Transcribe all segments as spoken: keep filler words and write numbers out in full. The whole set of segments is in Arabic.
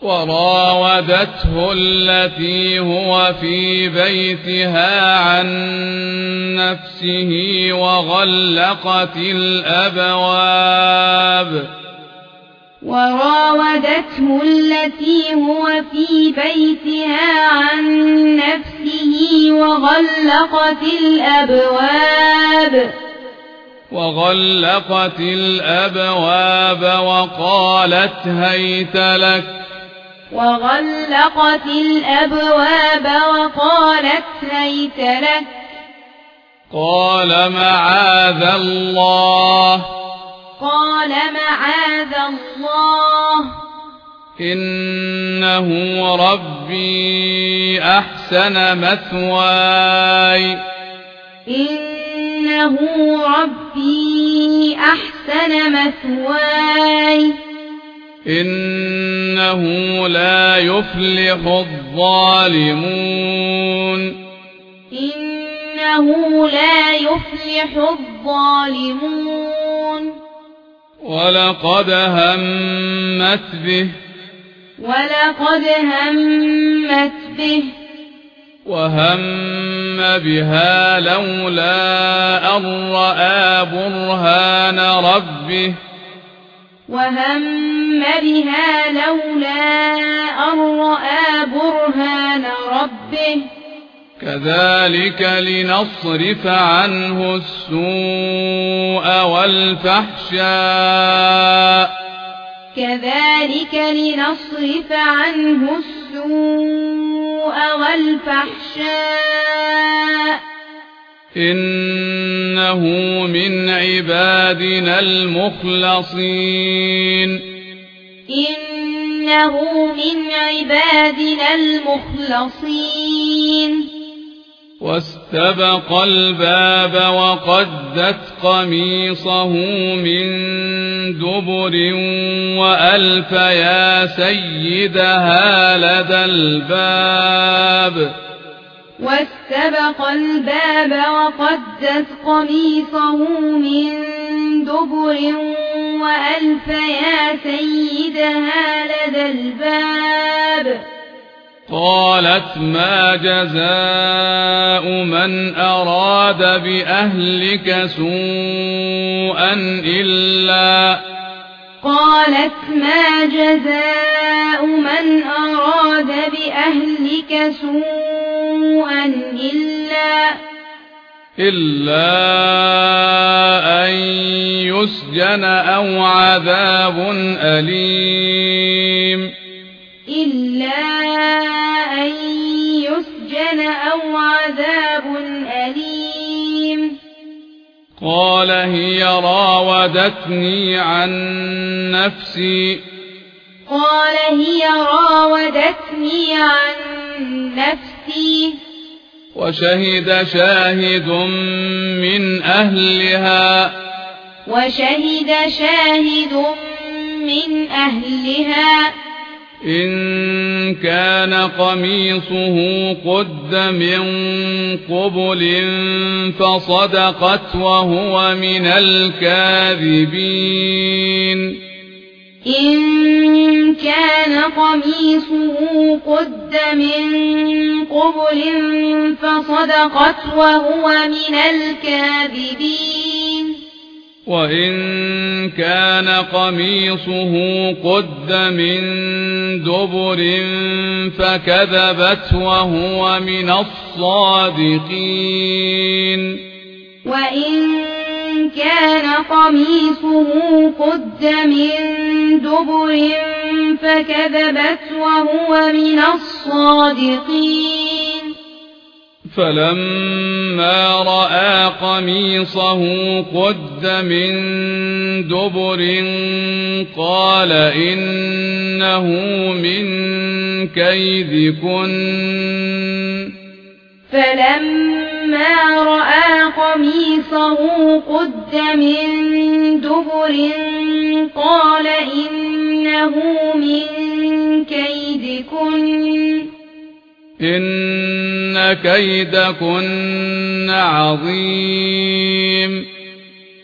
وراودته التي هو في بيتها عن نفسه وغلقت الأبواب وراودته التي هو في بيتها عن نفسه وغلقت الأبواب وغلقت الأبواب وقالت هيت لك وغلقت الأبواب وقالت هيت لك قال معاذ الله قال معاذ الله إنه ربي أحسن مثواي إنه ربي أحسن مثواي إنه لا يفلح الظالمون إنه لا يفلح الظالمون ولقد همت به ولقد همت به وهم بها لولا أن رأى برهان ربه وهم بها لولا أن رأى برهان ربه كذلك لنصرف عنه السوء والفحشاء كذلك لنصرف عنه السوء والفحشاء إنه من عبادنا المخلصين إنه من عبادنا المخلصين واستبق الباب وقدت قميصه من دبر وألف يا سيدها لدى الباب واستبق الباب وقدت قميصه من دبر وألف يا سيدها لدى الباب قالت ما جزاء من أراد بأهلك سوءا إلا قالت ما جزاء من أراد بأهلك سوءا إلا إلا أن يسجن أو عذاب أليم إلا أن يسجن أو عذاب أليم قال هي راودتني عن نفسي قال هي راودتني عن نفسي وشهد شاهد من أهلها وشهد شاهد من أهلها إن كان قميصه قد من قبل فصدقت وهو من الكاذبين إن كان قميصه قد من قبل فصدقت وهو من الكاذبين وإن كان قميصه قد من دبر فكذبت وهو من الصادقين وإن كان قميصه قد من دبر فكذبت وهو من الصادقين فلما رأى قميصه قد من دبر قال إنه من كيدكن فلما رأى قميصه قد من دبر قال إنه من كيدكن إن كيدكن عظيم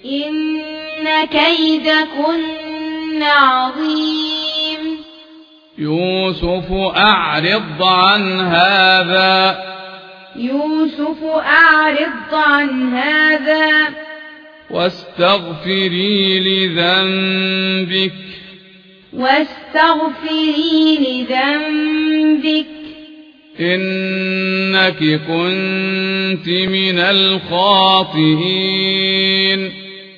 إن كيدكن عظيم يوسف أعرض عن هذا يوسف أعرض عن هذا واستغفري لذنبك واستغفري لذنبك إنك كنت من الخاطئين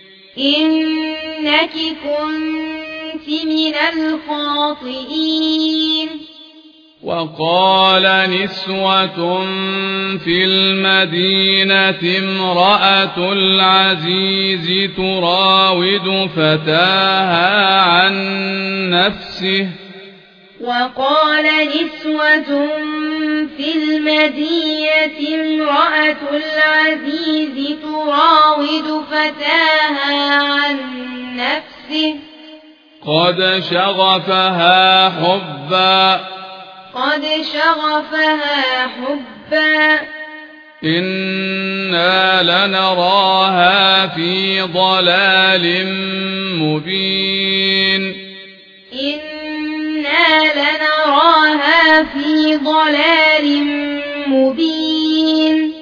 إنك كنت من الخاطئين وقال نسوة في المدينة امرأة العزيز تراود فتاها عن نفسه وقال نسوة في المدينة امرأة العزيز تراود فتاها عن نفسه قد شغفها حبا قد شغفها حبا إنا لنراها في ضلال مبين إنا لنراها في ضلال مبين